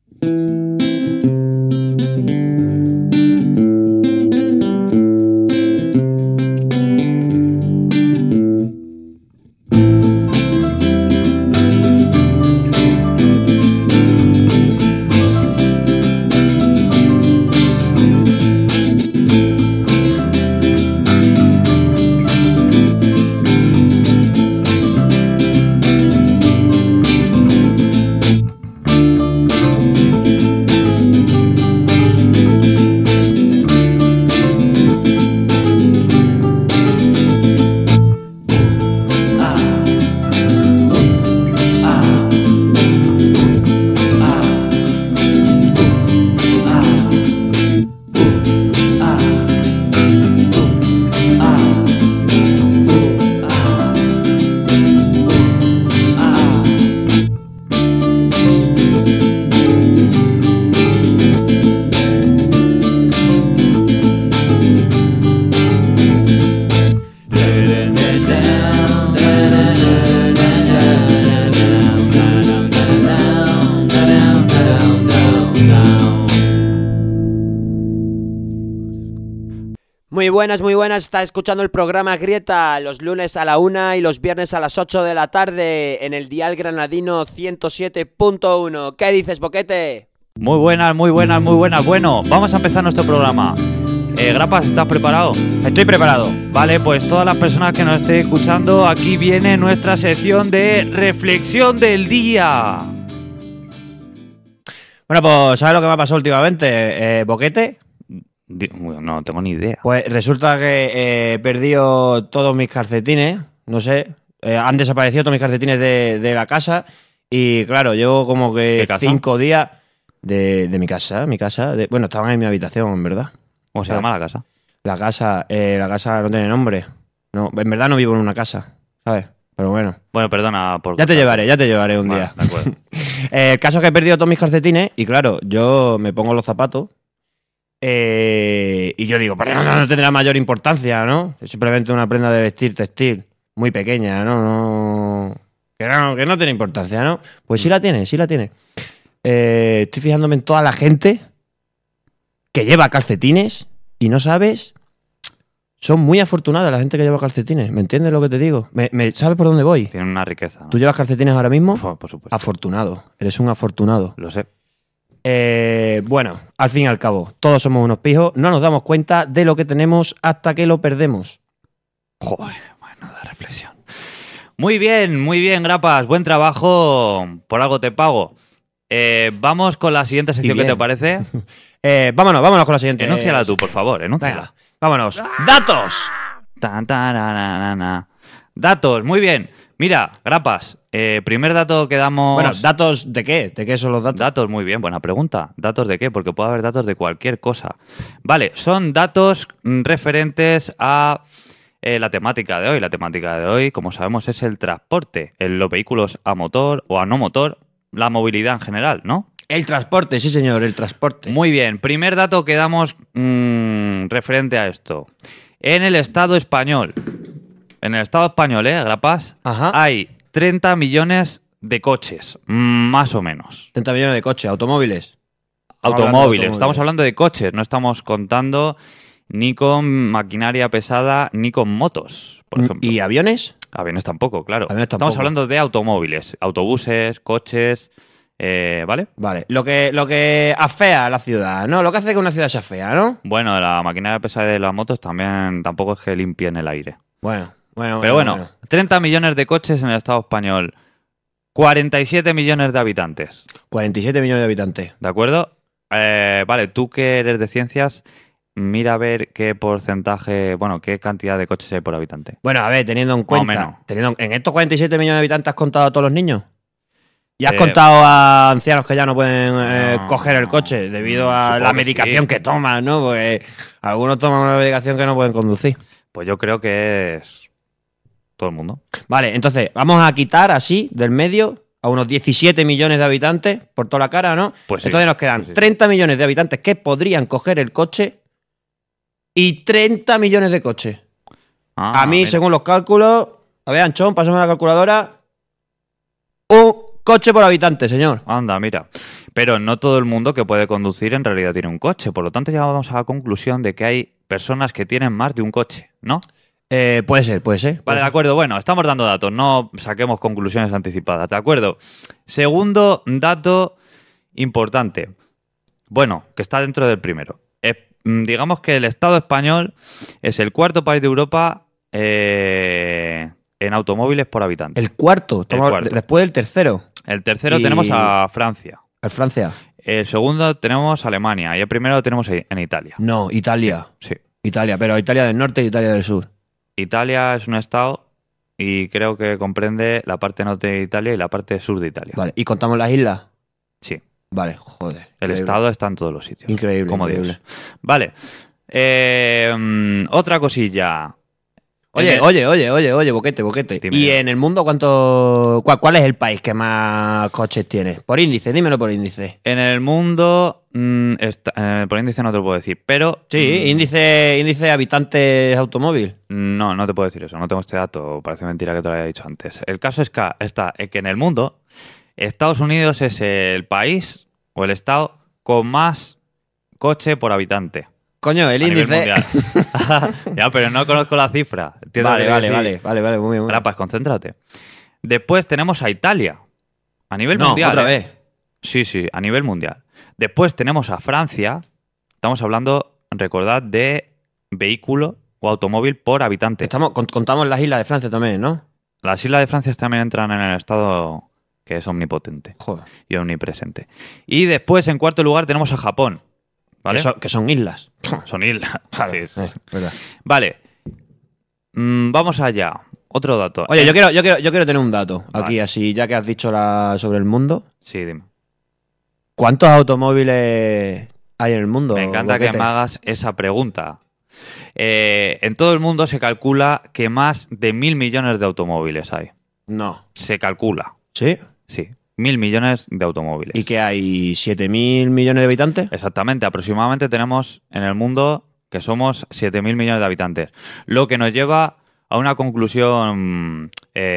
Muy buenas, está escuchando el programa Grieta los lunes a la 1 y los viernes a las 8 de la tarde en el dial granadino 107.1. ¿Qué dices, Boquete? Muy buenas. Bueno, vamos a empezar nuestro programa. Grapas, ¿estás preparado? Estoy preparado. Vale, pues todas las personas que nos estén escuchando, aquí viene nuestra sección de reflexión del día. Bueno, pues ¿sabes lo que me ha pasado últimamente, Boquete? No tengo ni idea. Pues resulta que he perdido todos mis calcetines, no sé, han desaparecido todos mis calcetines de la casa y claro, llevo como que 5 días de mi casa, bueno, estaban en mi habitación, en verdad. ¿Cómo se llama la casa? La casa no tiene nombre. No, en verdad no vivo en una casa, ¿sabes? Pero bueno. Bueno, perdona por... Ya te llevaré un día. De acuerdo. El caso es que he perdido todos mis calcetines y claro, yo me pongo los zapatos y yo digo, pero no tendrá mayor importancia, ¿no? Es simplemente una prenda de vestir textil muy pequeña, ¿no? Que no tiene importancia, ¿no? Pues sí la tiene. Estoy fijándome en toda la gente que lleva calcetines y no sabes... Son muy afortunadas la gente que lleva calcetines. ¿Me entiendes lo que te digo? ¿Sabes por dónde voy? Tienen una riqueza, ¿no? ¿Tú llevas calcetines ahora mismo? Por supuesto. Afortunado. Eres un afortunado. Lo sé. Bueno, al fin y al cabo, todos somos unos pijos. No nos damos cuenta de lo que tenemos hasta que lo perdemos. Joder, bueno, de reflexión. Muy bien, Grapas. Buen trabajo. Por algo te pago. Vamos con la siguiente sección, ¿qué te parece? Vámonos con la siguiente. Enúnciala tú, por favor, enúnciala. Venga, vámonos. ¡Datos! Datos, muy bien. Mira, Grapas, primer dato que damos... Bueno, ¿datos de qué? ¿De qué son los datos? Datos, muy bien, buena pregunta. ¿Datos de qué? Porque puede haber datos de cualquier cosa. Vale, son datos referentes a la temática de hoy. La temática de hoy, como sabemos, es el transporte, los vehículos a motor o a no motor, la movilidad en general, ¿no? El transporte, sí señor, el transporte. Muy bien, primer dato que damos referente a esto. En el Estado español, Grapas, Ajá. hay 30 millones de coches, más o menos. 30 millones de coches, automóviles. Automóviles, estamos hablando de coches, no estamos contando ni con maquinaria pesada ni con motos, por ejemplo. ¿Y aviones? Aviones tampoco, claro. Aviones tampoco. Estamos hablando de automóviles, autobuses, coches, ¿vale? Vale, lo que afea la ciudad, ¿no? Lo que hace que una ciudad sea fea, ¿no? Bueno, la maquinaria pesada de las motos también tampoco es que limpien el aire. Bueno. Pero bueno, 30 millones de coches en el Estado español, 47 millones de habitantes. 47 millones de habitantes. ¿De acuerdo? Vale, tú que eres de ciencias, mira a ver qué porcentaje, bueno, qué cantidad de coches hay por habitante. Bueno, a ver, teniendo en cuenta, en estos 47 millones de habitantes, ¿has contado a todos los niños? ¿Y has contado a ancianos que ya no pueden coger el coche debido a la medicación que toman, ¿no? Porque algunos toman una medicación que no pueden conducir. Pues yo creo que es todo el mundo. Vale, entonces vamos a quitar así del medio a unos 17 millones de habitantes por toda la cara, ¿no? Pues sí, entonces nos quedan 30 millones de habitantes que podrían coger el coche y 30 millones de coches. A mí, mira, según los cálculos, a ver, Anchón, pásame la calculadora, coche por habitante, señor. Anda, mira. Pero no todo el mundo que puede conducir en realidad tiene un coche. Por lo tanto, llegamos a la conclusión de que hay personas que tienen más de un coche, ¿no? Puede ser, puede ser. Vale, de acuerdo. Bueno, estamos dando datos, no saquemos conclusiones anticipadas, ¿de acuerdo? Segundo dato importante. Bueno, que está dentro del primero. Digamos que el Estado español es el cuarto país de Europa en automóviles por habitante. El cuarto, cuarto. Después del tercero. El tercero Y- tenemos a Francia. El Francia. El segundo tenemos a Alemania y el primero lo tenemos en Italia. No, Italia. Sí. Italia, pero Italia del norte y Italia del sur. Italia es un estado y creo que comprende la parte norte de Italia y la parte sur de Italia. Vale, ¿y contamos las islas? Sí. Vale, joder. El increíble. estado está en todos los sitios. Increíble, Como increíble. Dios. Vale. Otra cosilla. Oye, boquete. Dime. ¿Y en el mundo cuál es el país que más coches tiene? Por índice, dímelo por índice. En el mundo, por índice no te lo puedo decir, pero... Sí, índice de habitantes automóvil. No te puedo decir eso, no tengo este dato, parece mentira que te lo haya dicho antes. El caso es que en el mundo, Estados Unidos es el país o el estado con más coche por habitante. Coño, el a nivel índice. mundial. Ya, pero no conozco la cifra. ¿Entiendes lo que quiero decir? Vale, muy bien. Ahora, pues concéntrate. Después tenemos a Italia, a nivel No, mundial. otra vez. Sí, a nivel mundial. Después tenemos a Francia, estamos hablando, recordad, de vehículo o automóvil por habitante. Contamos las islas de Francia también, ¿no? Las islas de Francia también entran en el estado que es omnipotente Joder. y omnipresente. Y después, en cuarto lugar, tenemos a Japón. ¿Vale? Que son islas. Son islas. Claro, Sí. verdad. Vale. Vamos allá. Otro dato. Oye, yo quiero tener un dato aquí, Vale. así, ya que has dicho sobre el mundo. Sí, dime. ¿Cuántos automóviles hay en el mundo? Me encanta Boquete? que me hagas esa pregunta. En todo el mundo se calcula que más de 1.000 millones de automóviles hay. No. Se calcula. ¿Sí? Sí. 1.000 millones de automóviles. ¿Y que hay 7.000 millones de habitantes? Exactamente. Aproximadamente tenemos en el mundo que somos 7.000 millones de habitantes. Lo que nos lleva a una conclusión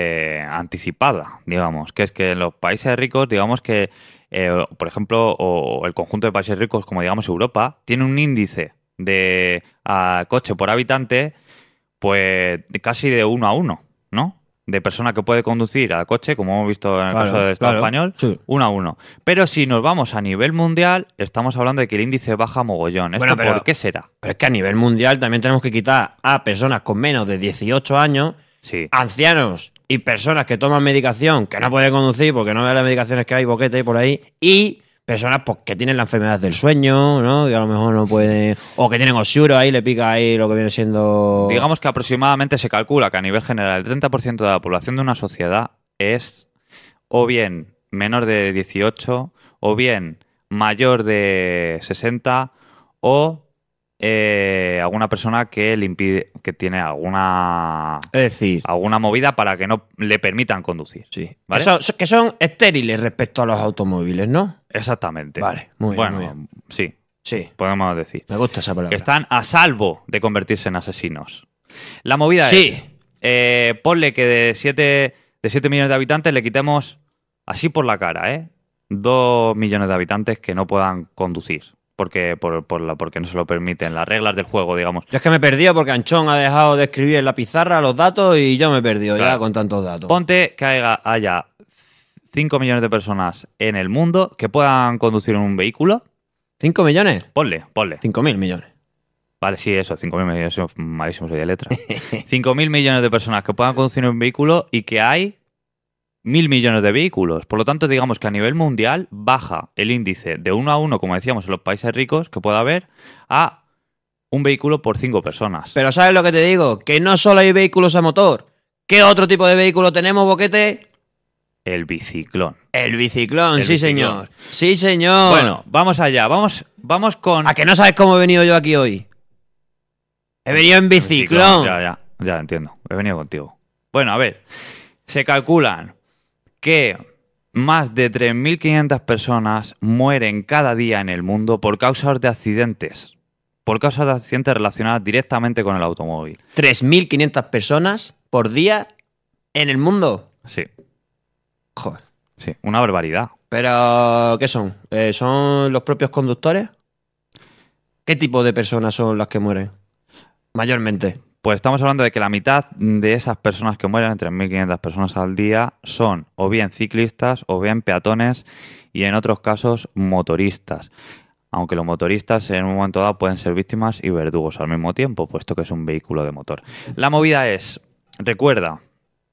anticipada, digamos, que es que en los países ricos, digamos que, por ejemplo, o el conjunto de países ricos, como digamos Europa, tiene un índice de coche por habitante, pues casi de 1 a 1, ¿no? De persona que puede conducir a coche, como hemos visto en el caso del Estado español, sí. 1 a 1. Pero si nos vamos a nivel mundial, estamos hablando de que el índice baja mogollón. ¿Esto Bueno, pero- por qué será? Pero es que a nivel mundial también tenemos que quitar a personas con menos de 18 años, Sí. ancianos y personas que toman medicación que no pueden conducir porque no ven las medicaciones que hay, boquete por ahí, y personas pues, que tienen la enfermedad del sueño, ¿no? Que a lo mejor no pueden, o que tienen osuro ahí, le pica ahí lo que viene siendo... Digamos que aproximadamente se calcula que a nivel general el 30% de la población de una sociedad es o bien menor de 18 o bien mayor de 60 o alguna persona que le impide, que tiene alguna Es decir, movida para que no le permitan conducir. sí. ¿Vale? Que son estériles respecto a los automóviles, ¿no? Exactamente. Vale, muy bien, Bueno, muy bien. sí, Sí, podemos decir. me gusta esa palabra. Que están a salvo de convertirse en asesinos. La movida Sí. es, ponle que de 7 millones de habitantes le quitemos así por la cara, 2 millones de habitantes que no puedan conducir. Porque no se lo permiten las reglas del juego, digamos. Yo es que me he perdido porque Anchón ha dejado de escribir en la pizarra los datos y yo me he perdido ya Claro. con tantos datos. Ponte que haya 5 millones de personas en el mundo que puedan conducir un vehículo. ¿5 millones? Ponle. 5.000 millones. Vale, sí, eso, 5.000 millones, eso es malísimo, soy de letra. 5.000 millones de personas que puedan conducir un vehículo y que hay 1.000 millones de vehículos. Por lo tanto, digamos que a nivel mundial baja el índice de 1 a 1, como decíamos, en los países ricos, que pueda haber, a un vehículo por 5 personas. Pero ¿sabes lo que te digo? Que no solo hay vehículos a motor. ¿Qué otro tipo de vehículo tenemos, boquete? El biciclón. El biciclón, El sí biciclón. señor. Sí señor. Bueno, vamos allá. Vamos con... ¿A que no sabes cómo he venido yo aquí hoy? He venido en biciclón. Ya entiendo. He venido contigo. Bueno, a ver. Se calculan que más de 3.500 personas mueren cada día en el mundo por causas de accidentes. Por causas de accidentes relacionadas directamente con el automóvil. 3.500 personas por día en el mundo. Sí. Joder. Sí, una barbaridad. ¿Pero qué son? ¿Son los propios conductores? ¿Qué tipo de personas son las que mueren? Mayormente. Pues estamos hablando de que la mitad de esas personas que mueren, 3.500 personas al día, son o bien ciclistas o bien peatones y en otros casos motoristas. Aunque los motoristas en un momento dado pueden ser víctimas y verdugos al mismo tiempo, puesto que es un vehículo de motor. La movida es, recuerda,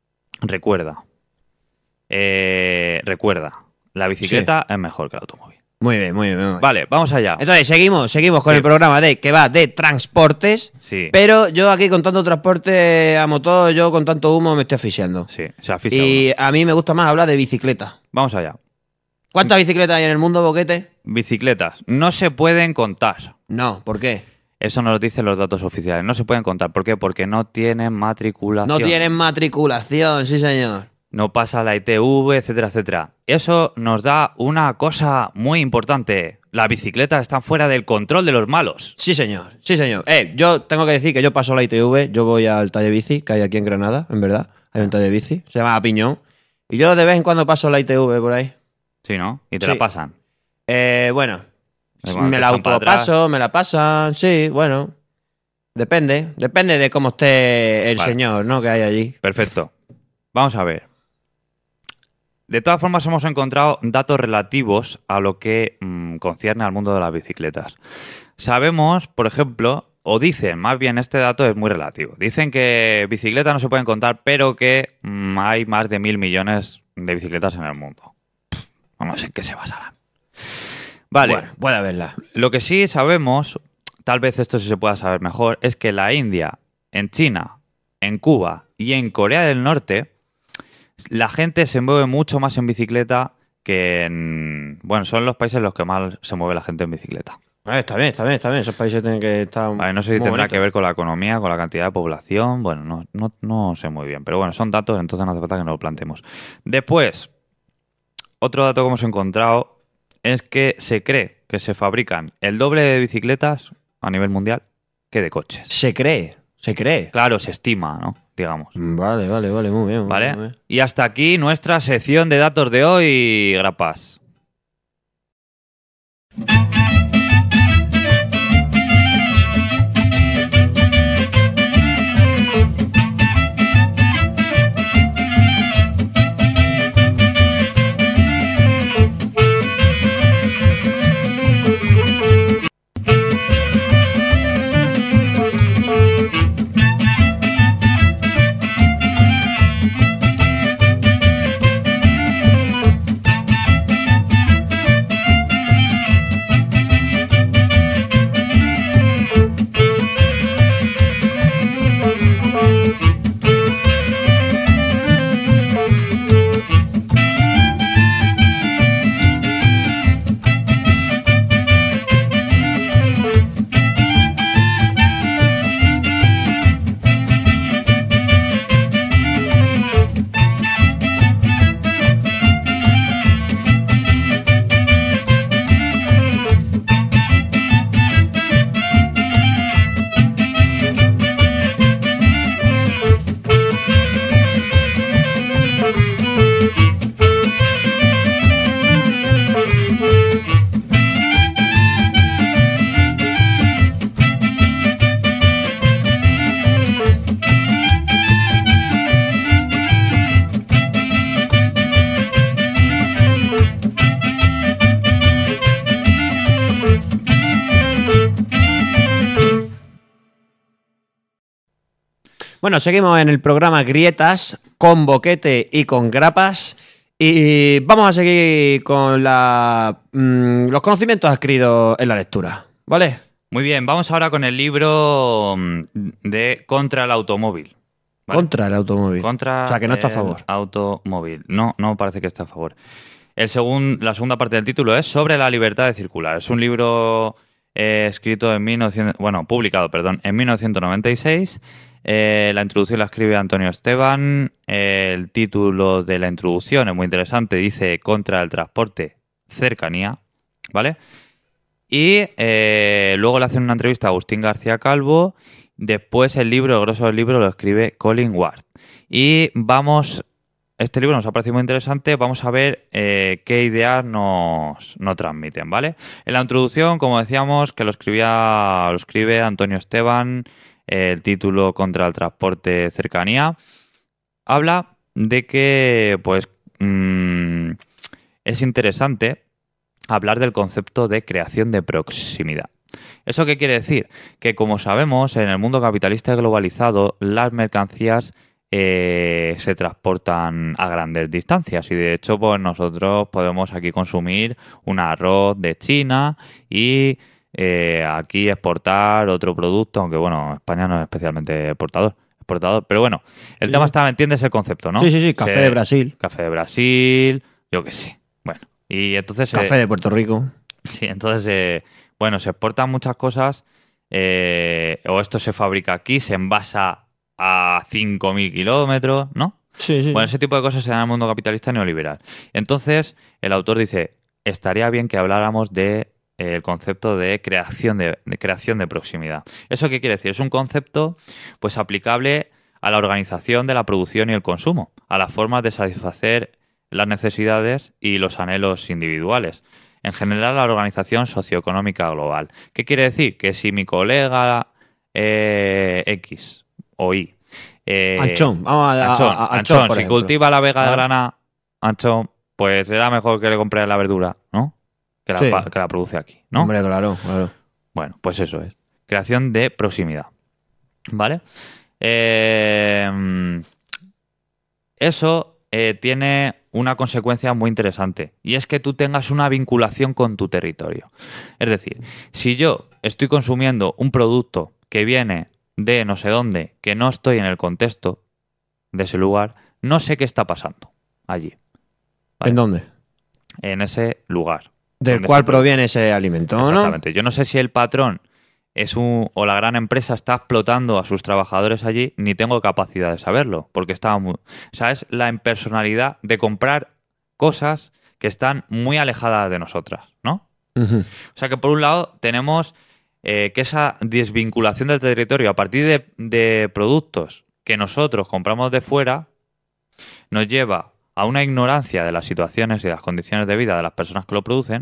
la bicicleta es mejor que el automóvil. Muy bien, muy bien. Muy bien. Vale, vamos allá. Entonces, seguimos con Sí. el programa que va de transportes. Sí, Pero yo aquí con tanto transporte a motor, yo con tanto humo me estoy asfixiando. sí, se asfixia Y uno. a mí me gusta más hablar de bicicleta. Vamos allá. ¿Cuántas bicicletas hay en el mundo, Boquete? Bicicletas no se pueden contar. No, ¿por qué? Eso nos lo dicen los datos oficiales. No se pueden contar. ¿Por qué? Porque no tienen matriculación. No tienen matriculación, sí señor. No pasa la ITV, etcétera, etcétera. Eso nos da una cosa muy importante. Las bicicletas están fuera del control de los malos. Sí señor, sí señor. Yo tengo que decir que yo paso la ITV, yo voy al taller bici, que hay aquí en Granada, en verdad. Hay un taller bici, se llama Piñón. Y yo de vez en cuando paso la ITV por ahí. Sí, ¿no? Y te Sí. la pasan. Bueno, Cuando me te la echan para autopaso, me la pasan, sí, bueno. Depende de cómo esté el Vale. señor, ¿no? Que hay allí. Perfecto. Vamos a ver. De todas formas, hemos encontrado datos relativos a lo que concierne al mundo de las bicicletas. Sabemos, por ejemplo, o dicen, más bien este dato es muy relativo. Dicen que bicicletas no se pueden contar, pero que hay más de 1.000 millones de bicicletas en el mundo. Vamos, ¿en qué se basarán? Vale. Bueno, puede haberla. Lo que sí sabemos, tal vez esto sí se pueda saber mejor, es que en la India, en China, en Cuba y en Corea del Norte, la gente se mueve mucho más en bicicleta que en... Bueno, son los países en los que más se mueve la gente en bicicleta. Está bien. Esos países tienen que estar. Vale, no sé si muy tendrá bonitos. que ver con la economía, con la cantidad de población. Bueno, no sé muy bien. Pero bueno, son datos, entonces no hace falta que nos lo planteemos. Después, otro dato que hemos encontrado es que se cree que se fabrican el doble de bicicletas a nivel mundial que de coches. Se cree. Claro, se estima, ¿no? Digamos. Vale, muy bien. ¿Vale? Muy bien. Y hasta aquí nuestra sección de datos de hoy, grapas. Bueno, seguimos en el programa Grietas con Boquete y con Grapas. Y vamos a seguir con los conocimientos adquiridos en la lectura. ¿Vale? Muy bien, vamos ahora con el libro de Contra el automóvil. ¿Vale? Contra el automóvil. Contra O sea, que no está a el favor. automóvil. No parece que esté a favor. La segunda parte del título es Sobre la libertad de circular. Es un libro escrito en publicado, en 1996. La introducción la escribe Antonio Esteban. El título de la introducción es muy interesante. Dice Contra el transporte, cercanía. ¿Vale? Y luego le hacen una entrevista a Agustín García Calvo. Después el grueso del libro lo escribe Colin Ward. Y vamos este libro nos ha parecido muy interesante. Vamos a ver qué ideas nos transmiten, ¿vale? En la introducción, como decíamos, que lo escribe Antonio Esteban, el título Contra el transporte cercanía, habla de que, pues, es interesante hablar del concepto de creación de proximidad. ¿Eso qué quiere decir? Que, como sabemos, en el mundo capitalista globalizado, las mercancías se transportan a grandes distancias y, de hecho, pues nosotros podemos aquí consumir un arroz de China y aquí exportar otro producto, aunque, bueno, España no es especialmente exportador, pero bueno, el tema está, ¿me entiendes el concepto, no? Sí, café de Brasil. Café de Brasil, yo qué sé. Bueno, y entonces... Café de Puerto Rico. Sí, entonces, bueno, se exportan muchas cosas, o esto se fabrica aquí, se envasa a 5.000 kilómetros, ¿no? Sí. Bueno, ese tipo de cosas se dan en el mundo capitalista neoliberal. Entonces, el autor dice, estaría bien que habláramos de el concepto de creación de proximidad. ¿Eso qué quiere decir? Es un concepto, pues, aplicable a la organización de la producción y el consumo, a las formas de satisfacer las necesidades y los anhelos individuales. En general, la organización socioeconómica global. ¿Qué quiere decir? Que si mi colega X o Y... Anchón, vamos a Anchón, por si ejemplo. cultiva la vega de grana, Anchón, pues será mejor que le compre la verdura, ¿no? Que Sí. la produce aquí, ¿no? Hombre, claro. Bueno, pues eso es. Creación de proximidad. ¿Vale? Eso tiene una consecuencia muy interesante, y es que tú tengas una vinculación con tu territorio. Es decir, si yo estoy consumiendo un producto que viene de no sé dónde, que no estoy en el contexto de ese lugar, no sé qué está pasando allí. ¿Vale? ¿En dónde? En ese lugar. Del cual proviene ese alimento, ¿no? Exactamente. Yo no sé si el patrón o la gran empresa está explotando a sus trabajadores allí, ni tengo capacidad de saberlo, porque o sea, es la impersonalidad de comprar cosas que están muy alejadas de nosotras, ¿no? Uh-huh. O sea que, por un lado, tenemos que esa desvinculación del territorio a partir de productos que nosotros compramos de fuera nos lleva a una ignorancia de las situaciones y las condiciones de vida de las personas que lo producen,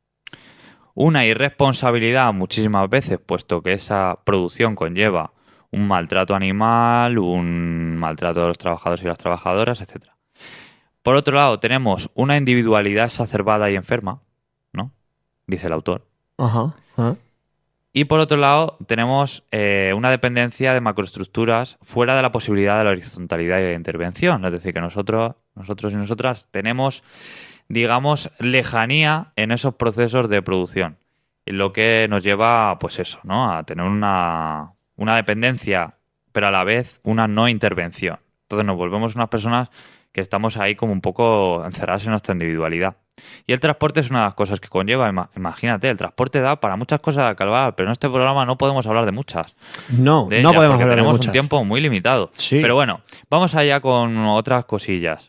una irresponsabilidad muchísimas veces, puesto que esa producción conlleva un maltrato animal, un maltrato de los trabajadores y las trabajadoras, etc. Por otro lado, tenemos una individualidad exacerbada y enferma, ¿no? Dice el autor. Ajá. Y por otro lado, tenemos una dependencia de macroestructuras fuera de la posibilidad de la horizontalidad y de la intervención. Es decir, que nosotros y nosotras tenemos, digamos, lejanía en esos procesos de producción. Y lo que nos lleva, pues eso, ¿no? A tener una dependencia, pero a la vez una no intervención. Entonces nos volvemos unas personas que estamos ahí como un poco encerradas en nuestra individualidad. Y el transporte es una de las cosas que conlleva. Imagínate, el transporte da para muchas cosas de hablar, pero en este programa no podemos hablar de muchas. No podemos porque hablar de tenemos muchas. un tiempo muy limitado. Sí. Pero bueno, vamos allá con otras cosillas.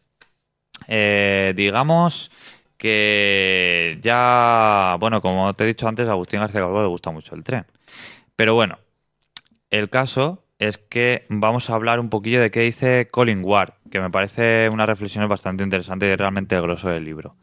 Digamos que ya, bueno, como te he dicho antes, a Agustín García Calvo le gusta mucho el tren. Pero bueno, el caso es que vamos a hablar un poquillo de qué dice Colin Ward, que me parece una reflexión bastante interesante y realmente el grosso del libro.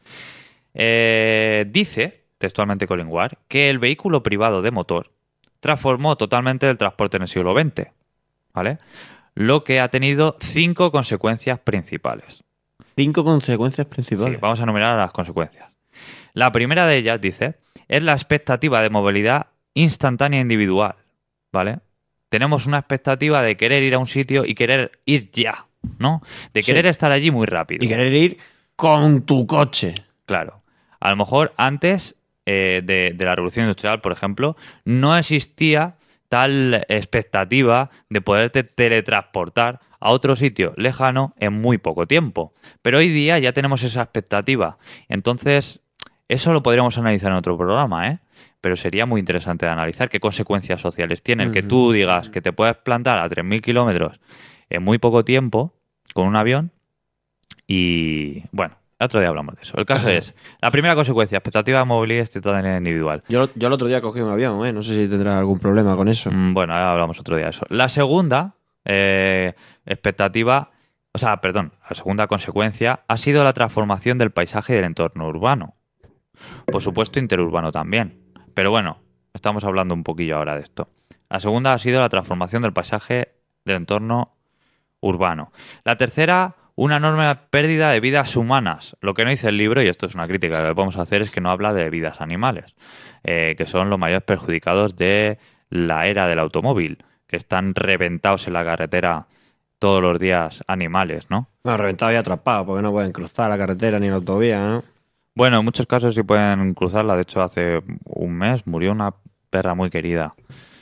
Dice, textualmente Colin Ward, que el vehículo privado de motor transformó totalmente el transporte en el siglo XX, ¿vale? Lo que ha tenido 5 consecuencias principales. 5 consecuencias principales. Sí, vamos a enumerar las consecuencias. La primera de ellas, dice, es la expectativa de movilidad instantánea individual, ¿vale? Tenemos una expectativa de querer ir a un sitio y querer ir ya, ¿no? De querer estar allí muy rápido. Y querer ir con tu coche. Claro. A lo mejor antes de la Revolución Industrial, por ejemplo, no existía tal expectativa de poderte teletransportar a otro sitio lejano en muy poco tiempo. Pero hoy día ya tenemos esa expectativa. Entonces, eso lo podríamos analizar en otro programa, ¿eh? Pero sería muy interesante de analizar qué consecuencias sociales tiene el que tú digas que te puedes plantar a 3.000 kilómetros en muy poco tiempo con un avión y, bueno, otro día hablamos de eso. El caso es, la primera consecuencia, expectativa de movilidad instantánea individual. Yo el otro día cogí un avión, ¿eh? No sé si tendrás algún problema con eso. Bueno, ahora hablamos otro día de eso. La segunda expectativa la segunda consecuencia ha sido la transformación del paisaje y del entorno urbano. Por supuesto, interurbano también. Pero bueno, estamos hablando un poquillo ahora de esto. La segunda ha sido la transformación del paisaje del entorno urbano. La tercera, una enorme pérdida de vidas humanas. Lo que no dice el libro, y esto es una crítica que podemos hacer, es que no habla de vidas animales, que son los mayores perjudicados de la era del automóvil, que están reventados en la carretera todos los días animales, ¿no? Bueno, reventado y atrapado, porque no pueden cruzar la carretera ni la autovía, ¿no? Bueno, en muchos casos sí pueden cruzarla. De hecho, hace un mes murió una perra muy querida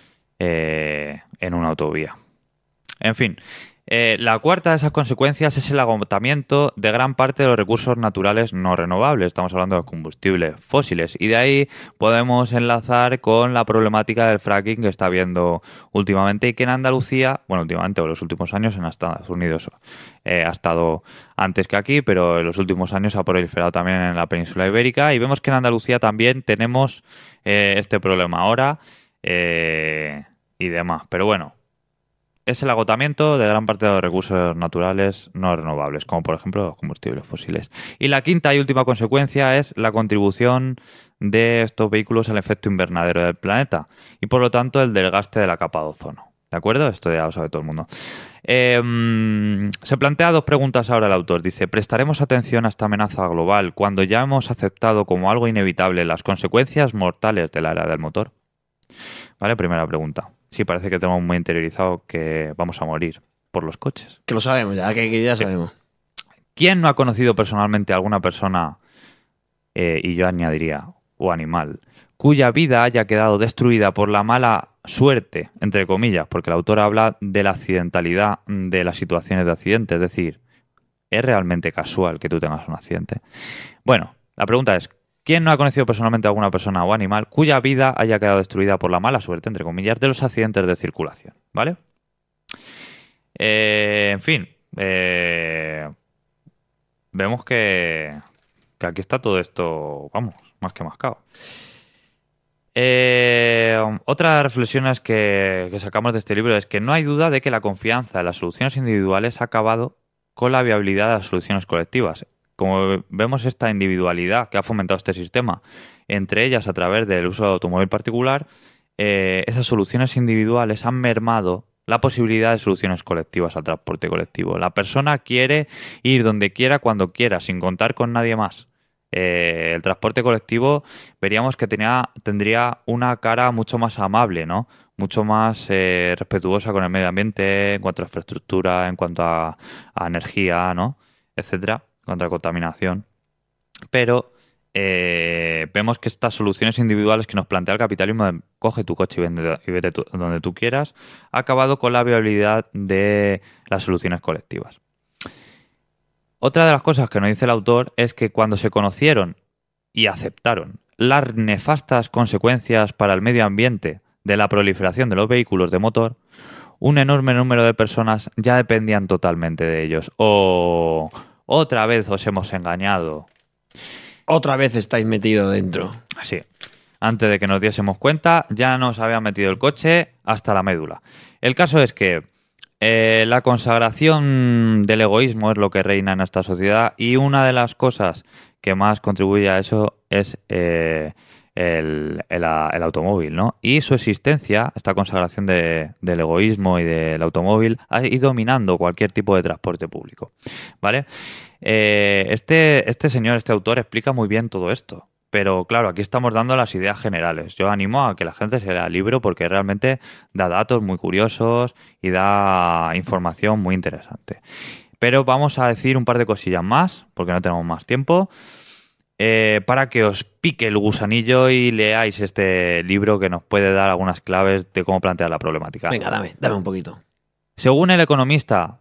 en una autovía. En fin, la cuarta de esas consecuencias es el agotamiento de gran parte de los recursos naturales no renovables. Estamos hablando de combustibles fósiles. Y de ahí podemos enlazar con la problemática del fracking que está habiendo últimamente y que en Andalucía, bueno, últimamente o en los últimos años en Estados Unidos ha estado antes que aquí, pero en los últimos años ha proliferado también en la península ibérica. Y vemos que en Andalucía también tenemos este problema ahora y demás. Pero bueno, es el agotamiento de gran parte de los recursos naturales no renovables, como por ejemplo los combustibles fósiles. Y la quinta y última consecuencia es la contribución de estos vehículos al efecto invernadero del planeta y por lo tanto el desgaste de la capa de ozono. ¿De acuerdo? Esto ya lo sabe todo el mundo. Se plantea dos preguntas ahora el autor. Dice, ¿prestaremos atención a esta amenaza global cuando ya hemos aceptado como algo inevitable las consecuencias mortales de la era del motor? ¿Vale? Primera pregunta. Sí, parece que tenemos muy interiorizado que vamos a morir por los coches. Que lo sabemos ya, que ya sabemos. ¿Quién no ha conocido personalmente a alguna persona, y yo añadiría, o animal, cuya vida haya quedado destruida por la mala suerte, entre comillas, porque el autor habla de la accidentalidad de las situaciones de accidente, es decir, ¿es realmente casual que tú tengas un accidente? Bueno, la pregunta es, ¿quién no ha conocido personalmente a alguna persona o animal cuya vida haya quedado destruida por la mala suerte, entre comillas, de los accidentes de circulación? ¿Vale? En fin, vemos que aquí está todo esto, vamos, más que mascado. Otra de las reflexiones que sacamos de este libro es que no hay duda de que la confianza en las soluciones individuales ha acabado con la viabilidad de las soluciones colectivas. Como vemos, esta individualidad que ha fomentado este sistema, entre ellas a través del uso del automóvil particular, esas soluciones individuales han mermado la posibilidad de soluciones colectivas al transporte colectivo. La persona quiere ir donde quiera, cuando quiera, sin contar con nadie más. El transporte colectivo veríamos que tendría una cara mucho más amable, ¿no? Mucho más respetuosa con el medio ambiente, en cuanto a infraestructura, en cuanto a energía, ¿no? Etcétera, contra contaminación. Pero vemos que estas soluciones individuales que nos plantea el capitalismo de coge tu coche y vete donde tú quieras, ha acabado con la viabilidad de las soluciones colectivas. Otra de las cosas que nos dice el autor es que cuando se conocieron y aceptaron las nefastas consecuencias para el medio ambiente de la proliferación de los vehículos de motor, un enorme número de personas ya dependían totalmente de ellos. ¡Oh! Otra vez os hemos engañado. Otra vez estáis metidos dentro. Sí. Antes de que nos diésemos cuenta, ya nos había metido el coche hasta la médula. El caso es que la consagración del egoísmo es lo que reina en esta sociedad y una de las cosas que más contribuye a eso es el automóvil, ¿no? Y su existencia, esta consagración del egoísmo y del automóvil, ha ido dominando cualquier tipo de transporte público, ¿vale? Este señor, este autor, explica muy bien todo esto. Pero claro, aquí estamos dando las ideas generales. Yo animo a que la gente se lea el libro porque realmente da datos muy curiosos y da información muy interesante. Pero vamos a decir un par de cosillas más, porque no tenemos más tiempo, para que os pique el gusanillo y leáis este libro que nos puede dar algunas claves de cómo plantear la problemática. Venga, dame un poquito. Según el economista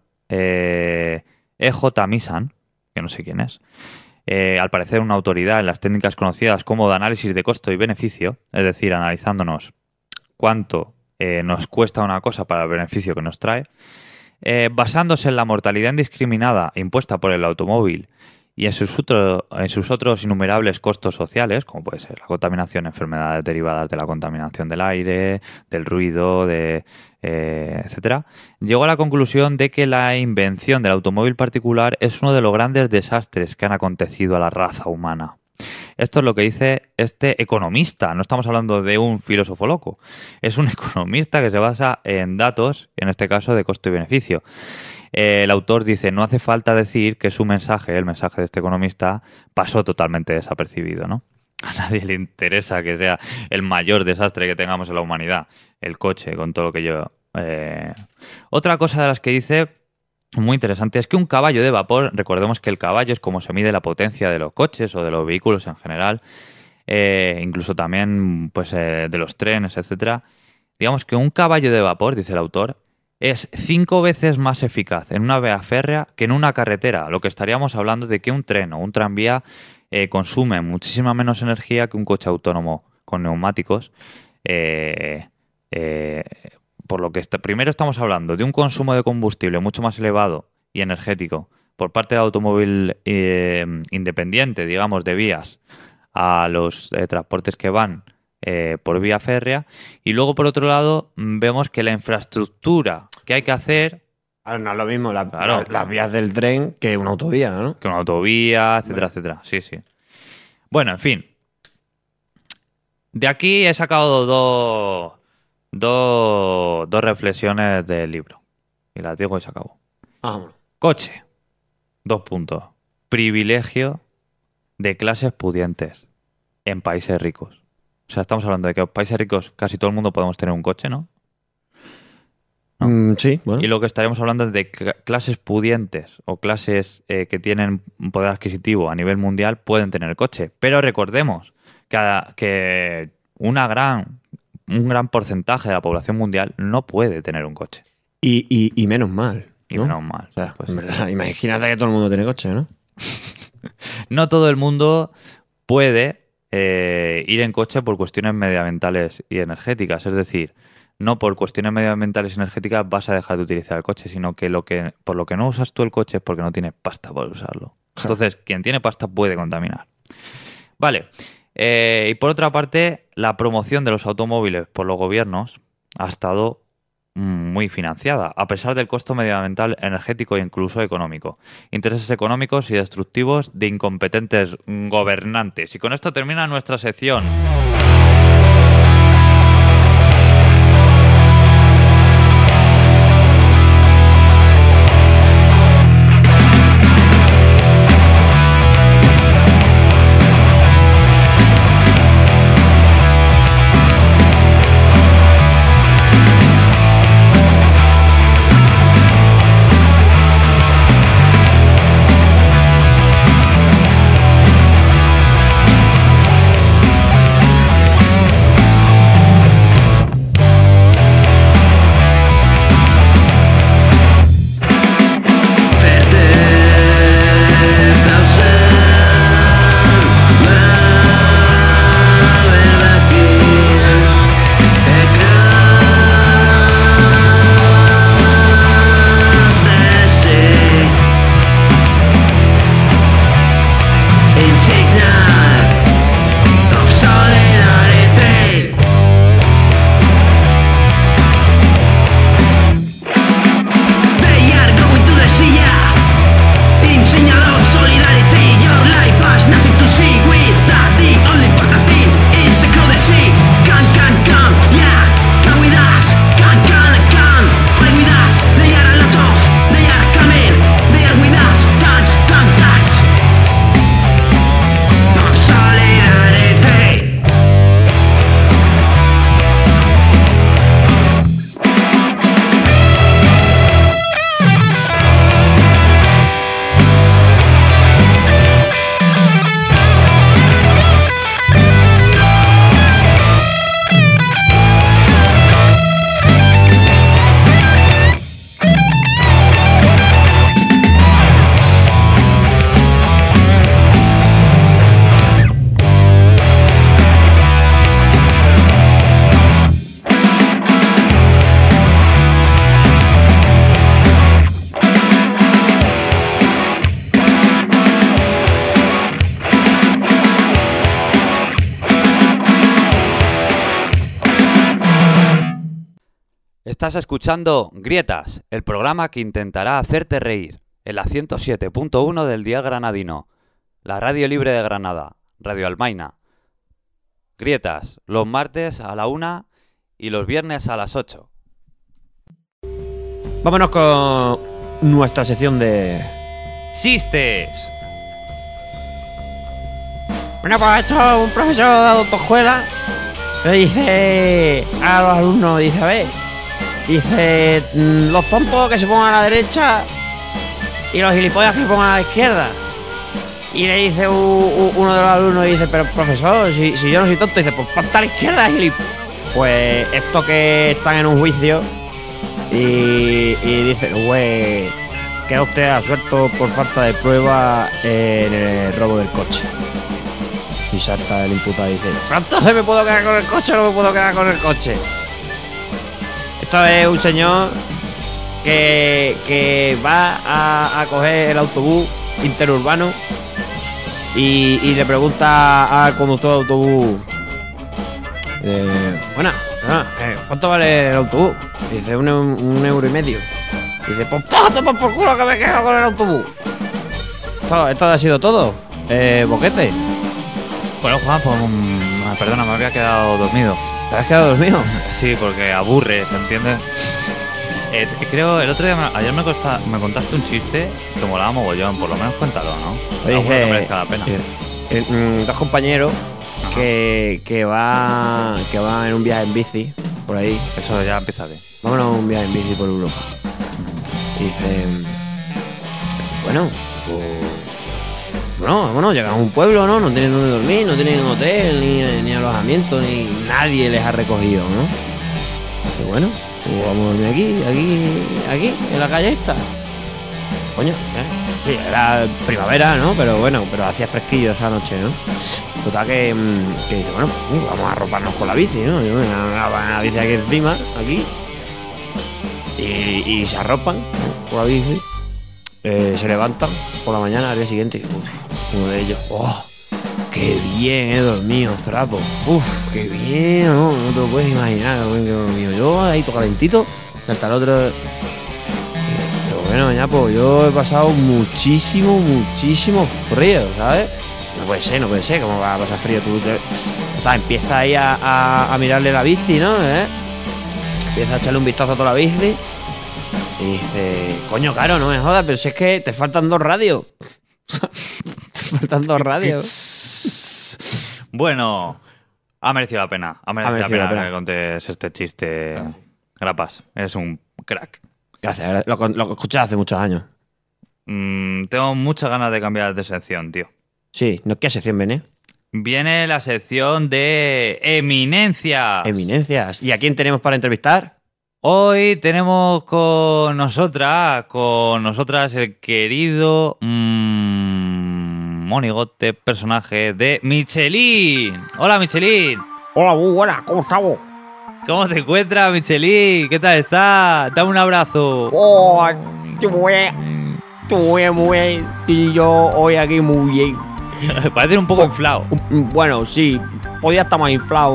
E.J. Misan, que no sé quién es, al parecer una autoridad en las técnicas conocidas como de análisis de costo y beneficio, es decir, analizándonos cuánto nos cuesta una cosa para el beneficio que nos trae, basándose en la mortalidad indiscriminada impuesta por el automóvil y en sus otros innumerables costos sociales, como puede ser la contaminación, enfermedades derivadas de la contaminación del aire, del ruido, etcétera, llegó a la conclusión de que la invención del automóvil particular es uno de los grandes desastres que han acontecido a la raza humana. Esto es lo que dice este economista. No estamos hablando de un filósofo loco. Es un economista que se basa en datos, en este caso de costo y beneficio. El autor dice, no hace falta decir que su mensaje, el mensaje de este economista, pasó totalmente desapercibido, ¿no? A nadie le interesa que sea el mayor desastre que tengamos en la humanidad, el coche, con todo lo que yo... Otra cosa de las que dice, muy interesante, es que un caballo de vapor, recordemos que el caballo es como se mide la potencia de los coches o de los vehículos en general, incluso también pues, de los trenes, etcétera. Digamos que un caballo de vapor, dice el autor, es 5 veces más eficaz en una vía férrea que en una carretera. Lo que estaríamos hablando de que un tren o un tranvía consume muchísima menos energía que un coche autónomo con neumáticos. Por lo que primero estamos hablando de un consumo de combustible mucho más elevado y energético por parte del automóvil independiente, digamos, de vías a los transportes que van por vía férrea. Y luego, por otro lado, vemos que la infraestructura que hay que hacer... Claro, no es lo mismo las vías del tren que una autovía, ¿no? Que una autovía, etcétera, etcétera. Sí, sí. Bueno, en fin. De aquí he sacado dos reflexiones del libro. Y las digo y se acabó. Vámonos. Coche. 2 puntos. Privilegio de clases pudientes en países ricos. O sea, estamos hablando de que en países ricos casi todo el mundo podemos tener un coche, ¿no? Sí, bueno. Y lo que estaremos hablando es de clases pudientes o clases que tienen un poder adquisitivo a nivel mundial pueden tener coche. Pero recordemos que un gran porcentaje de la población mundial no puede tener un coche. Y menos mal, ¿no? Y menos mal. O sea, pues, en verdad, imagínate que todo el mundo tiene coche, ¿no? No todo el mundo puede ir en coche por cuestiones medioambientales y energéticas. Es decir, no por cuestiones medioambientales y energéticas vas a dejar de utilizar el coche, sino que por lo que no usas tú el coche es porque no tienes pasta para usarlo. Entonces, quien tiene pasta puede contaminar. Vale. Y por otra parte, la promoción de los automóviles por los gobiernos ha estado muy financiada, a pesar del costo medioambiental, energético e incluso económico. Intereses económicos y destructivos de incompetentes gobernantes. Y con esto termina nuestra sección. Estás escuchando Grietas, el programa que intentará hacerte reír, en la 107.1 del Dial Granadino, la radio libre de Granada, Radio Almaina. Grietas, los martes a la 1 y los viernes a las 8. Vámonos con nuestra sección de... ¡Chistes! Bueno, pues esto es un profesor de autoescuela que dice a los alumnos, dice, a ver, dice, los tontos que se pongan a la derecha y los gilipollas que se pongan a la izquierda. Y le dice uno de los alumnos, dice, pero profesor, si yo no soy tonto, dice, pues ponte a la izquierda, gilipollas. Pues esto que están en un juicio y dice, güey, queda usted absuelto por falta de prueba en el robo del coche. Y salta el imputado y dice, ¿pero entonces me puedo quedar con el coche o no me puedo quedar con el coche? Esto es un señor que va a coger el autobús interurbano y le pregunta al conductor del autobús, ¿cuánto vale el autobús? Dice, un euro y medio. Dice, pues tómate por culo que me quedo con el autobús. Esto ha sido todo, boquete. Bueno, Juan, pues, perdona, me había quedado dormido. ¿Te has quedado dormido? Sí, porque aburre, ¿te entiendes? Creo, el otro día, ayer me contaste un chiste que molaba mogollón, por lo menos cuéntalo, ¿no? Dice, que merezca la pena. Dos compañeros que van en un viaje en bici, por ahí. Eso ya empieza bien. Vámonos a un viaje en bici por Europa. Y dicen, bueno, pues... Bueno, vámonos, llegamos a un pueblo, ¿no? No tienen dónde dormir, no tienen hotel, ni alojamiento, ni nadie les ha recogido, ¿no? Dice, bueno, pues vamos a dormir aquí, en la calle esta. Coño, sí, era primavera, ¿no? Pero bueno, hacía fresquillo esa noche, ¿no? Total que dice, bueno, vamos a arroparnos con la bici, ¿no? Una bici aquí encima, aquí. Y se arropan, ¿no? Con la bici. Se levantan por la mañana al día siguiente y uno de ellos, ¡oh! ¡Qué bien he dormido, trapo! ¡Uf! ¡Qué bien! No te lo puedes imaginar lo bien que he dormido. Yo ahí todo calentito, hasta el otro. Pero bueno, ya pues yo he pasado muchísimo frío, ¿sabes? No puede ser, ¿cómo va a pasar frío tú? Empieza ahí a mirarle la bici, ¿no? Empieza a echarle un vistazo a toda la bici. Y dice, coño, claro, no me jodas, pero si es que te faltan 2 radios. Te faltan 2 radios. Bueno, ha merecido la pena. Ha merecido la pena que contes este chiste. Grapas, eres un crack. Gracias, lo escuché hace muchos años. Tengo muchas ganas de cambiar de sección, tío. Sí, ¿qué sección viene? Viene la sección de eminencias. Eminencias. ¿Y a quién tenemos para entrevistar? Hoy tenemos con nosotras el querido monigote personaje de Michelin. Hola, Michelin. Hola, muy buena, ¿cómo estamos? ¿Cómo te encuentras, Michelin? ¿Qué tal estás? Dame un abrazo. Oh, muy bien. Y yo hoy aquí muy bien. Parece un poco inflado. Bueno, sí. Podía estar más inflado,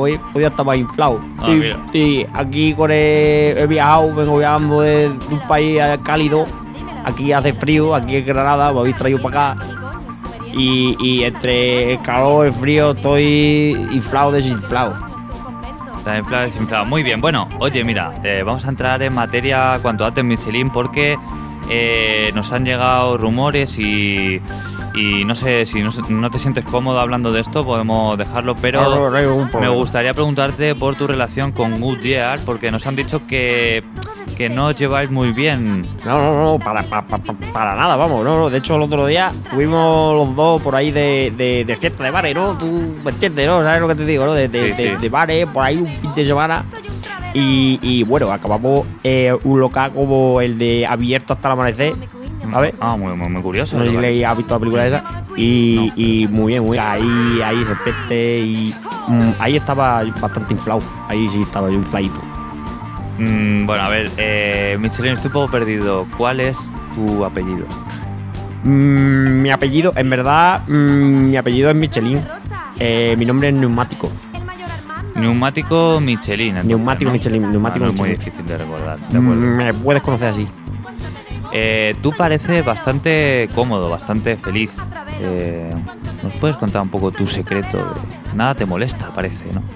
Sí, aquí he viajado, vengo viajando de un país cálido. Aquí hace frío, aquí en Granada, me habéis traído para acá. Y entre el calor y el frío estoy inflado, desinflado. Está inflado, desinflado. Muy bien, bueno, oye, mira, vamos a entrar en materia cuanto antes, Michelin, porque nos han llegado rumores y no sé, si no te sientes cómodo hablando de esto, podemos dejarlo, pero me gustaría preguntarte por tu relación con Goodyear, porque nos han dicho que no os lleváis muy bien. No, para nada, vamos, no. De hecho, el otro día fuimos los dos por ahí de fiesta de bares, ¿no? Tú me entiendes, ¿no? ¿Sabes lo que te digo, no? De bares, por ahí un fin de semana. Y bueno, acabamos un local como el de Abierto hasta el amanecer, ¿sabes? Muy curioso. No sé si le has visto la película esa. Y muy bien, ahí serpiente y ahí estaba bastante inflado. Ahí sí estaba yo infladito. Bueno, a ver, Michelin, estoy un poco perdido. ¿Cuál es tu apellido? Mi apellido, en verdad, mi apellido es Michelin. Mi nombre es Neumático. Neumático Michelin. Entonces, Neumático ¿no? Michelin, neumático No es muy Michelin. difícil de recordar. De acuerdo. Me puedes conocer así. Tú pareces bastante cómodo, bastante feliz. ¿Nos puedes contar un poco tu secreto? Nada te molesta, parece, ¿no?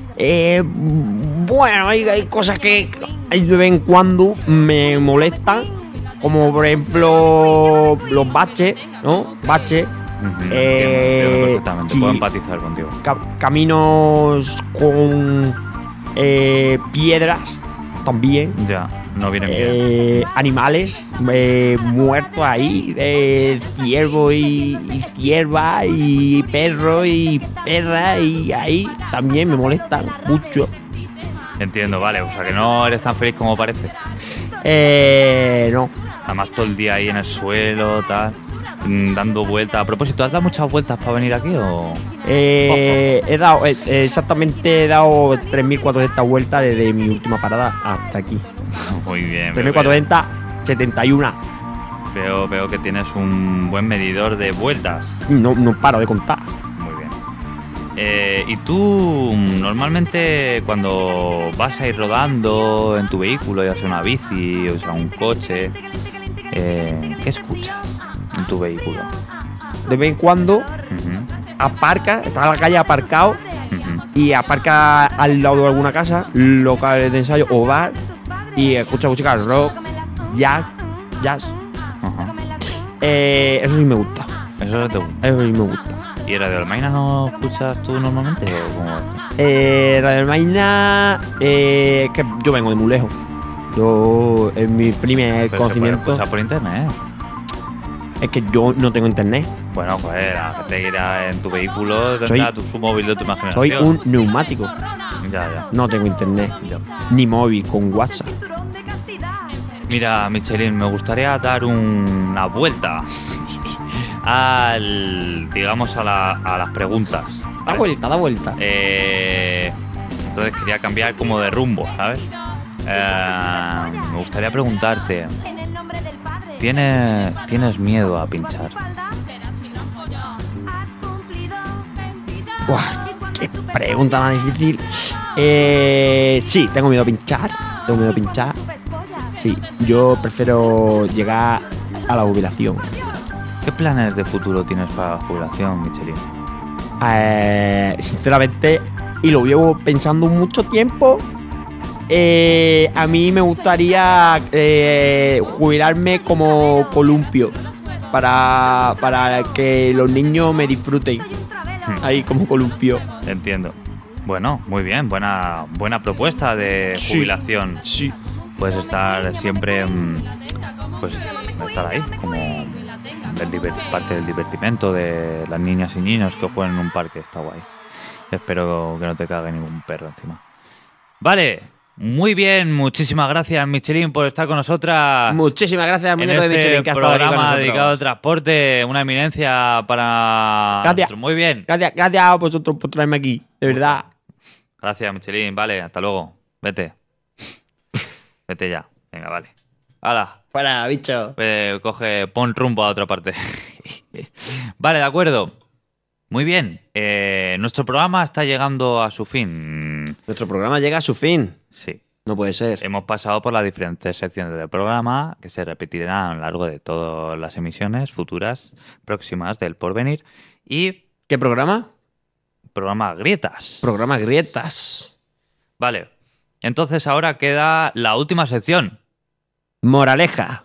Bueno, hay cosas que de vez en cuando me molestan, como por ejemplo los baches, ¿no? Baches. Entiendo perfectamente, sí, puedo empatizar contigo. Caminos con piedras también. Ya, no viene bien. Animales muertos ahí, ciervo y cierva y perro y perra, y ahí también me molestan mucho. Entiendo, vale, o sea que no eres tan feliz como parece. No. Además todo el día ahí en el suelo, tal, dando vueltas. A propósito, ¿has dado muchas vueltas para venir aquí o...? He dado exactamente 3.400 vueltas desde mi última parada hasta aquí. Muy bien. 3.471. Veo que tienes un buen medidor de vueltas. No paro de contar. Muy bien. ¿Y tú normalmente cuando vas a ir rodando en tu vehículo, ya sea una bici o sea un coche, qué escuchas en tu vehículo? De vez en cuando Ujú, aparca, está en la calle aparcado ujú. y aparca al lado de alguna casa, locales de ensayo o bar, y escucha música rock, jazz. Ajá. Eso sí me gusta. Eso te gusta. Eso sí me gusta. ¿Y Radio Almaina no escuchas tú normalmente o cómo va esto? Radio Almaina, es que yo vengo de muy lejos. Yo, en mi primer Pero se puede conocimiento, escuchar por internet. es que yo no tengo internet. Bueno, pues la gente que irá en tu vehículo Soy- tendrá su móvil de última generación. Soy un neumático. Ya. No tengo internet. Ya. Ni móvil con WhatsApp. Mira, Michelin, me gustaría dar una vuelta digamos, a las preguntas. Da vuelta. Entonces quería cambiar como de rumbo, ¿sabes? Me gustaría preguntarte, ¿tienes miedo a pinchar? Buah, qué pregunta más difícil. Sí, tengo miedo a pinchar. Sí, yo prefiero llegar a la jubilación. ¿Qué planes de futuro tienes para la jubilación, Michelin? Sinceramente, y lo llevo pensando mucho tiempo, a mí me gustaría jubilarme como columpio para que los niños me disfruten ahí como columpio. Entiendo. Bueno, muy bien, buena propuesta de Sí. jubilación. Sí. Puedes estar siempre, pues estar ahí como parte del divertimento de las niñas y niños que juegan en un parque, está guay. Espero que no te cague ningún perro encima. Vale, muy bien, muchísimas gracias Michelin por estar con nosotras. Muchísimas gracias al en muñeco de este Michelin que ha estado aquí con programa nosotros. dedicado al transporte, una eminencia para Gracias. nosotros. Muy bien. Gracias a vosotros por traerme aquí, de verdad. Gracias Michelin, vale, hasta luego. Vete. Vete ya. Venga, vale. ¡Hala! Fuera, bicho. Pon rumbo a otra parte. Vale, de acuerdo. Muy bien. Nuestro programa está llegando a su fin. Nuestro programa llega a su fin. Sí. No puede ser. Hemos pasado por las diferentes secciones del programa que se repetirán a lo largo de todas las emisiones futuras, próximas del porvenir. Y ¿Qué programa? programa Grietas. Programa Grietas. Vale. Entonces ahora queda la última sección. Moraleja.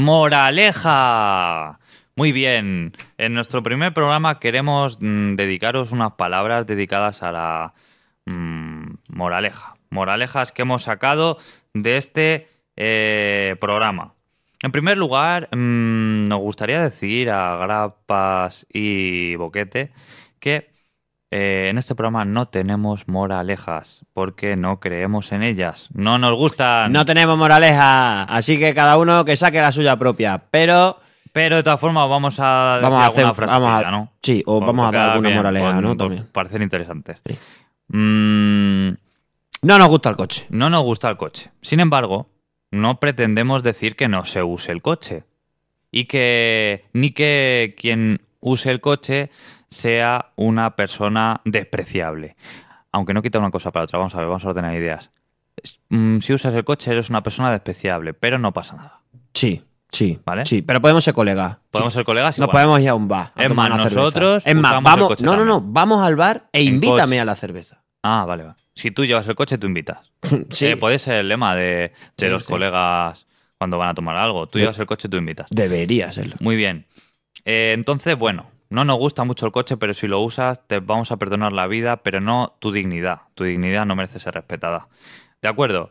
¡Moraleja! Muy bien. En nuestro primer programa queremos dedicaros unas palabras dedicadas a la moraleja. Moralejas que hemos sacado de este programa. En primer lugar, nos gustaría decir a Grapas y Boquete que en este programa no tenemos moralejas porque no creemos en ellas. No nos gustan. No tenemos moraleja, así que cada uno que saque la suya propia. Pero Pero de todas formas vamos a vamos a hacer, alguna frasecita, ¿no? sí, o vamos a Porque dar alguna bien, moraleja, ¿no? por También. parecen interesantes. Sí. Mm, No nos gusta el coche. no nos gusta el coche. Sin embargo, no pretendemos decir que no se use el coche. Y ni que quien use el coche sea una persona despreciable. aunque no quita una cosa para otra, vamos a ordenar ideas. Si usas el coche eres una persona despreciable, pero no pasa nada. Sí, ¿Vale? sí, pero podemos ser colegas. Podemos ser colegas Nos igual. podemos ir a un bar. A Es tomar más, una cerveza. nosotros Es más, usamos el vamos, coche no, también. vamos al bar e En invítame coche. a la cerveza. Ah, vale. Si tú llevas el coche, tú invitas. Sí, Puede ser el lema de Sí, los sí. colegas cuando van a tomar algo. Tú llevas el coche, tú invitas. debería serlo. Muy bien. Entonces, bueno, no nos gusta mucho el coche, pero si lo usas te vamos a perdonar la vida, pero no tu dignidad. Tu dignidad no merece ser respetada. ¿De acuerdo?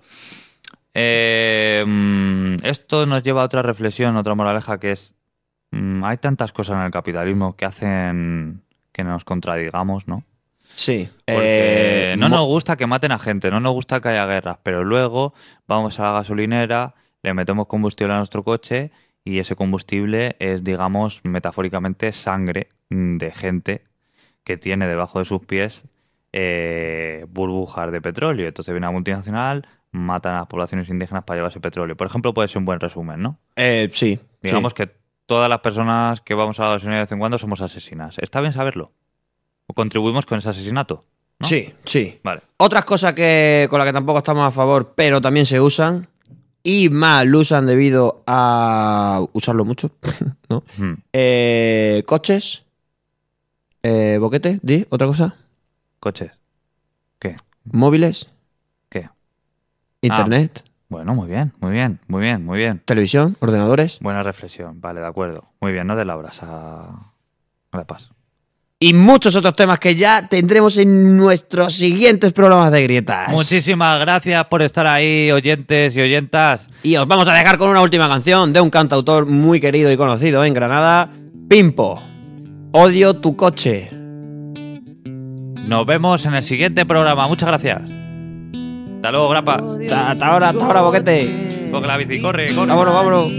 Esto nos lleva a otra reflexión, otra moraleja, que es hay tantas cosas en el capitalismo que hacen que nos contradigamos, ¿no? Sí. Porque no nos gusta que maten a gente, no nos gusta que haya guerras, pero luego vamos a la gasolinera, le metemos combustible a nuestro coche y ese combustible es, digamos, metafóricamente sangre de gente que tiene debajo de sus pies burbujas de petróleo. Entonces viene una multinacional, matan a las poblaciones indígenas para llevarse petróleo. Por ejemplo, puede ser un buen resumen, ¿no? Sí. Digamos que todas las personas que vamos a la gasolinera de vez en cuando somos asesinas. ¿Está bien saberlo? ¿O contribuimos con ese asesinato? ¿No? Sí, sí. Vale. Otras cosas con las que tampoco estamos a favor, pero también se usan, y más lo usan debido a usarlo mucho, ¿no? Coches, boquete, otra cosa, Coches. ¿Qué? móviles, ¿Qué? internet, Bueno, muy bien, muy bien, muy bien, muy bien. televisión, ordenadores Buena reflexión, vale, de acuerdo. Muy bien, no des la brasa a la paz. y muchos otros temas que ya tendremos en nuestros siguientes programas de Grietas. Muchísimas gracias por estar ahí, oyentes y oyentas. Y os vamos a dejar con una última canción de un cantautor muy querido y conocido en Granada, Pimpo. Odio tu coche. Nos vemos en el siguiente programa. Muchas gracias. Hasta luego, grapa. Hasta ahora, boquete. Coge la bici, corre, corre. Vámonos, vámonos.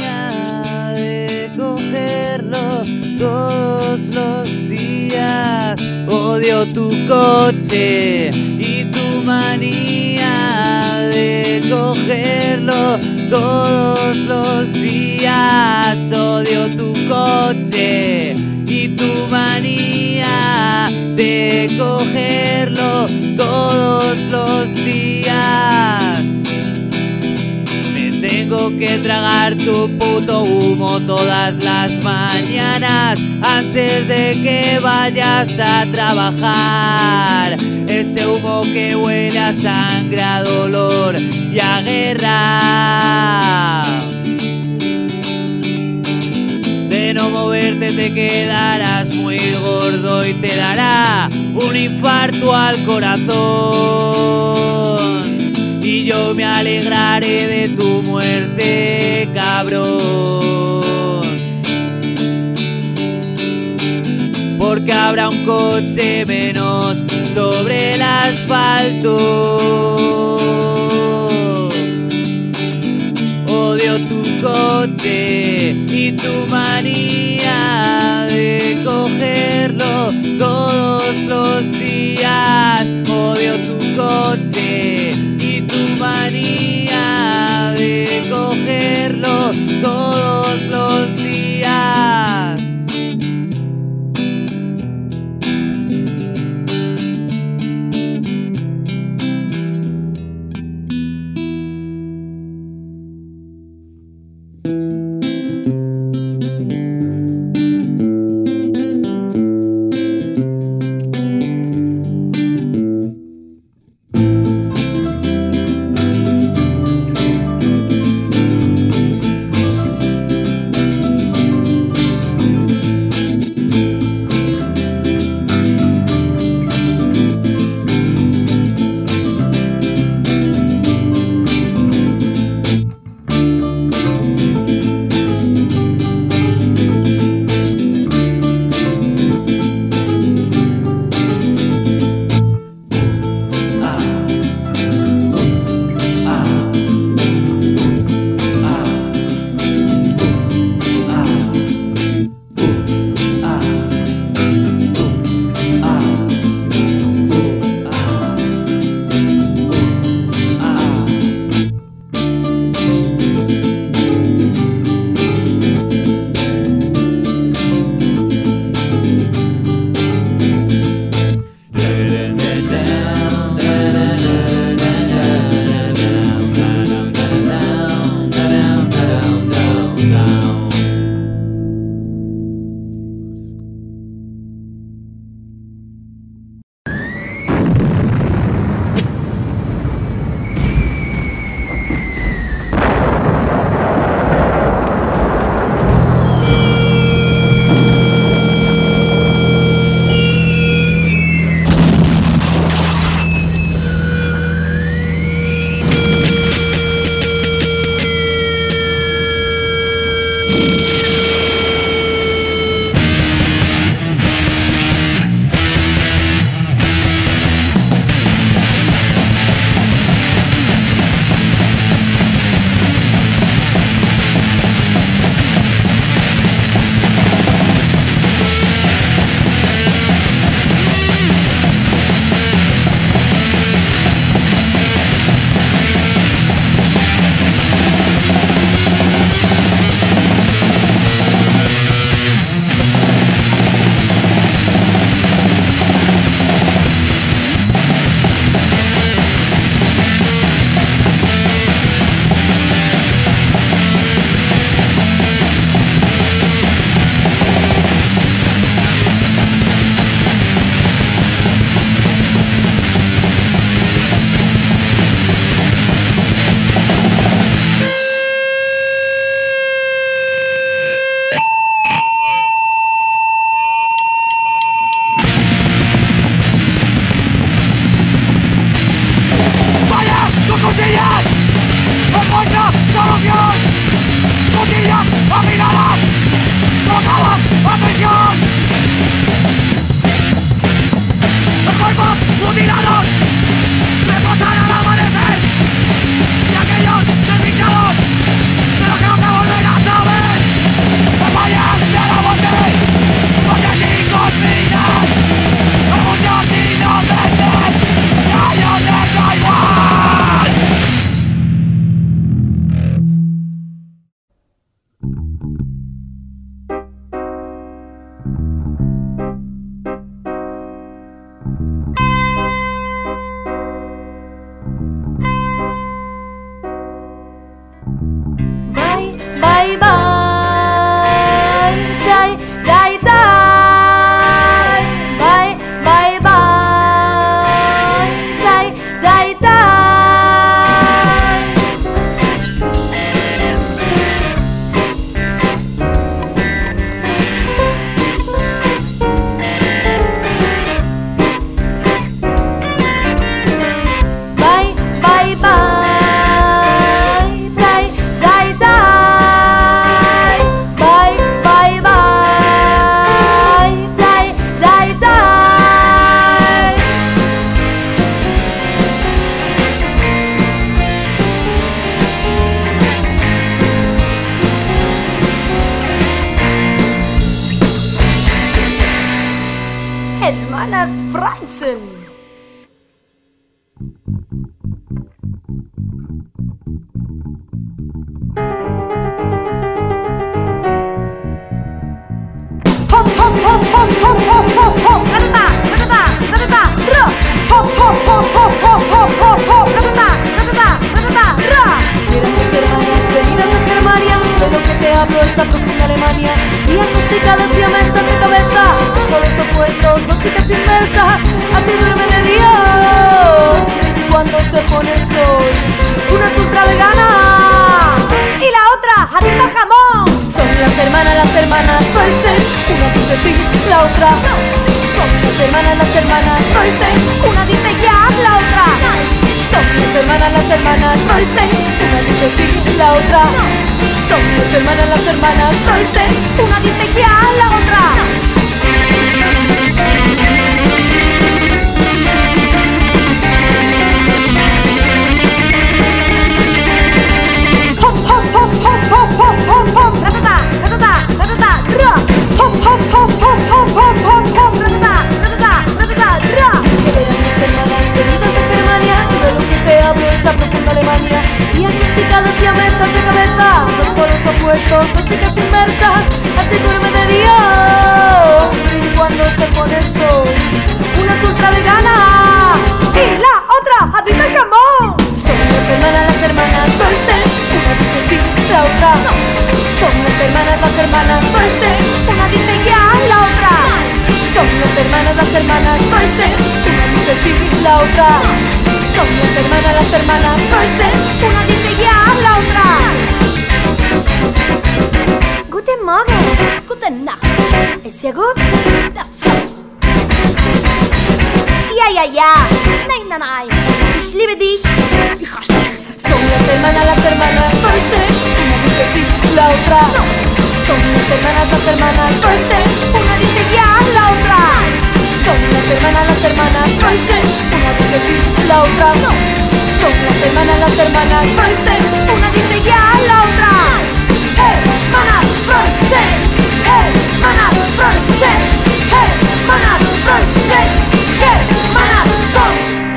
De cogerlo todos los días. Odio tu coche y tu manía de cogerlo todos los días. Odio tu coche y tu manía de cogerlo todos los días. Me tengo que tragar tu puto humo todas las mañanas antes de que vayas a trabajar. Ese humo que huele a sangre, a dolor y a guerra. De no moverte te quedarás muy gordo y te dará un infarto al corazón. Y yo me alegraré de tu muerte, cabrón. Porque habrá un coche menos sobre el asfalto. Odio tu coche y tu manía de cogerlo todos los días. Odio tu coche y tu manía de cogerlo todos los días. violación, cuchillas afiladas, colocadas a prisión. Los cuerpos mutilados reposan al amanecer, y aquellos desdichados de los que no se volverán a saber. Las vallas de la muerte, porque sin consignas, los muchos inocentes, a ellos les da igual. Bye, bye, bye, die, die, die. Bye, bye, bye, die, die, die. Bye, bye, bye, die, die, die. Bye, bye, bye, die, die, die. Hermanas Freizen. Hop, hop, hop, hop, hop, hop, hop, hop, ratata, ratata, ratata, ra. Hop, hop, hop, hop, hop, hop, hop, hop, ratata, ratata, ratata, ra. Mira mis hermanas venidas de Germania, de lo que te hablo es la profunda Alemania, diagnosticadas y a mesas de cabeza, los polos opuestos, dos chicas inmersas, así duerme de día. Y cuando se pone el sol, una es ultra vegana y la otra adicta al jamón. Son las hermanas Froisen, una dice sí, la otra no. Son las hermanas Froisen, una dice ya, la otra no. Son las hermanas Froisen, una dice sí, la otra no. Son las hermanas Froisen, una dice ya, la otra no. Hop, hop, hop, hop, hop, hop, hop, hop, ratata, ratata, ratata, ra. Hop, hop, hop, hop, hop, hop, hop, hop, ratata, ratata, ratata, ra. Que verán mis hermanas venidas de Germania, de lo que te hablo es la profunda Alemania, diagnosticadas y a mesas de cabeza, los polos opuestos, dos chicas inmersas, así duerme de día. Y cuando se pone el sol, una es ultra vegana y la otra adicta al jamón. Son las hermanas Froisen, una dice sí, la otra no. Son las hermanas Froisen, una dice ya, la otra no. Son las hermanas Froisen, una dice sí, la otra no. Son las hermanas Froisen, una dice ya, la otra no. Guten Morgen, guten Nacht, ist ja gut? Das Schuss. Ja, nein, ich liebe dich, ich hasse dich. Son las hermanas Froisen, una dice sí, la otra no. Son las hermanas Froisen, una dice ya, la otra. Son las hermanas Froisen, una dice sí, la otra no. Son las hermanas Froisen, una dice ya, la otra. Hermanas Froisen, hermanas Froisen, hermanas Froisen, hermanas son.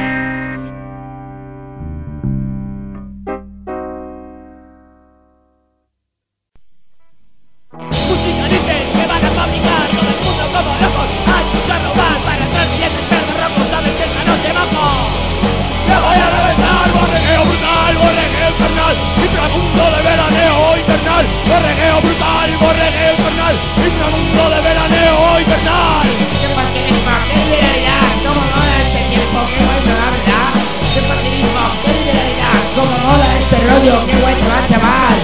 Musicalistas que van a fabricar todo el mundo como locos. Hay mucho robar para entrar billetes perros rojos. Sabes que esta noche bajo me voy a reventar. Borregueo brutal, borregueo infernal, inframundo de veraneo infernal. Borregueo brutal, borregueo infernal, inframundo de veraneo infernal. ¡Qué pacinismo, qué liberalidad! ¡Cómo mola este tiempo, qué bueno, la verdad! ¡Qué pacinismo, qué liberalidad! ¡Cómo mola este rollo, qué bueno, va, chaval!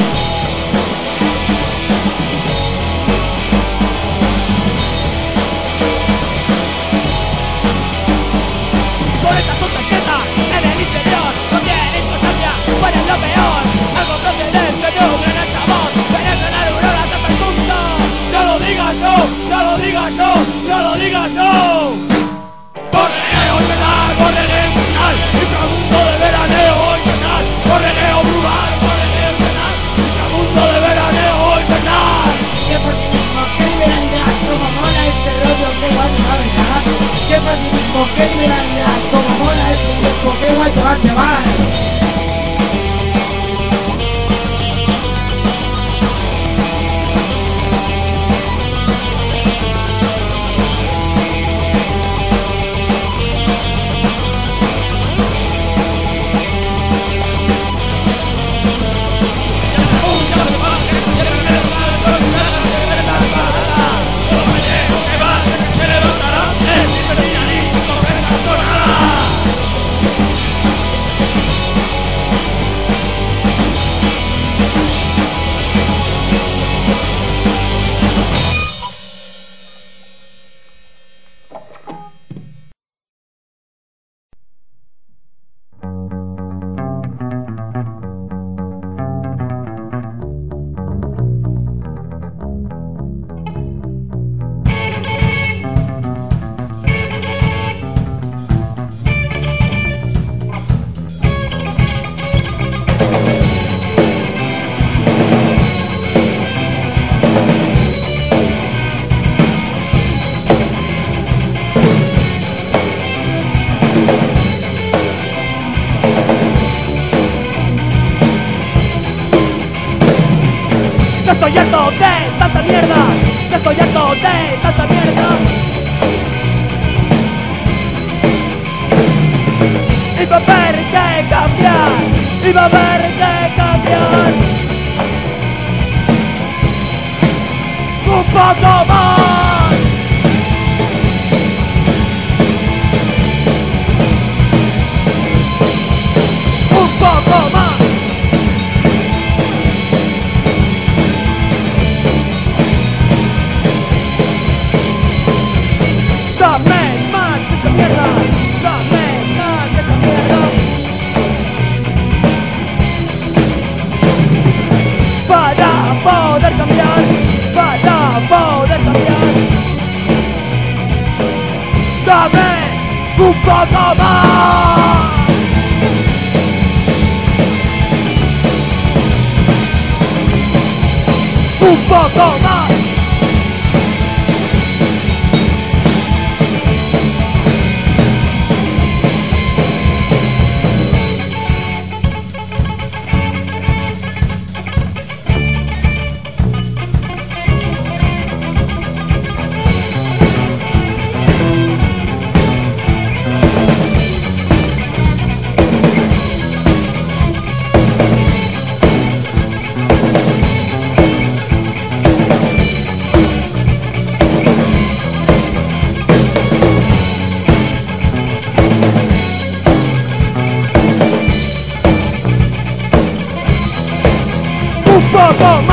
Con estas son tarjetas en el interior, no tienen importancia, fuera lo peor. Algo procedente de va, chaval. Ya estoy harto de tanta mierda, ya estoy harto de tanta mierda. Y va a haber que cambiar, y va a haber que cambiar. Un poco más. Un poco más. Dame más de esta mierda, dame más de esta mierda. Para poder cambiar, para poder cambiar. Dame un poco más. Un poco más. Un poco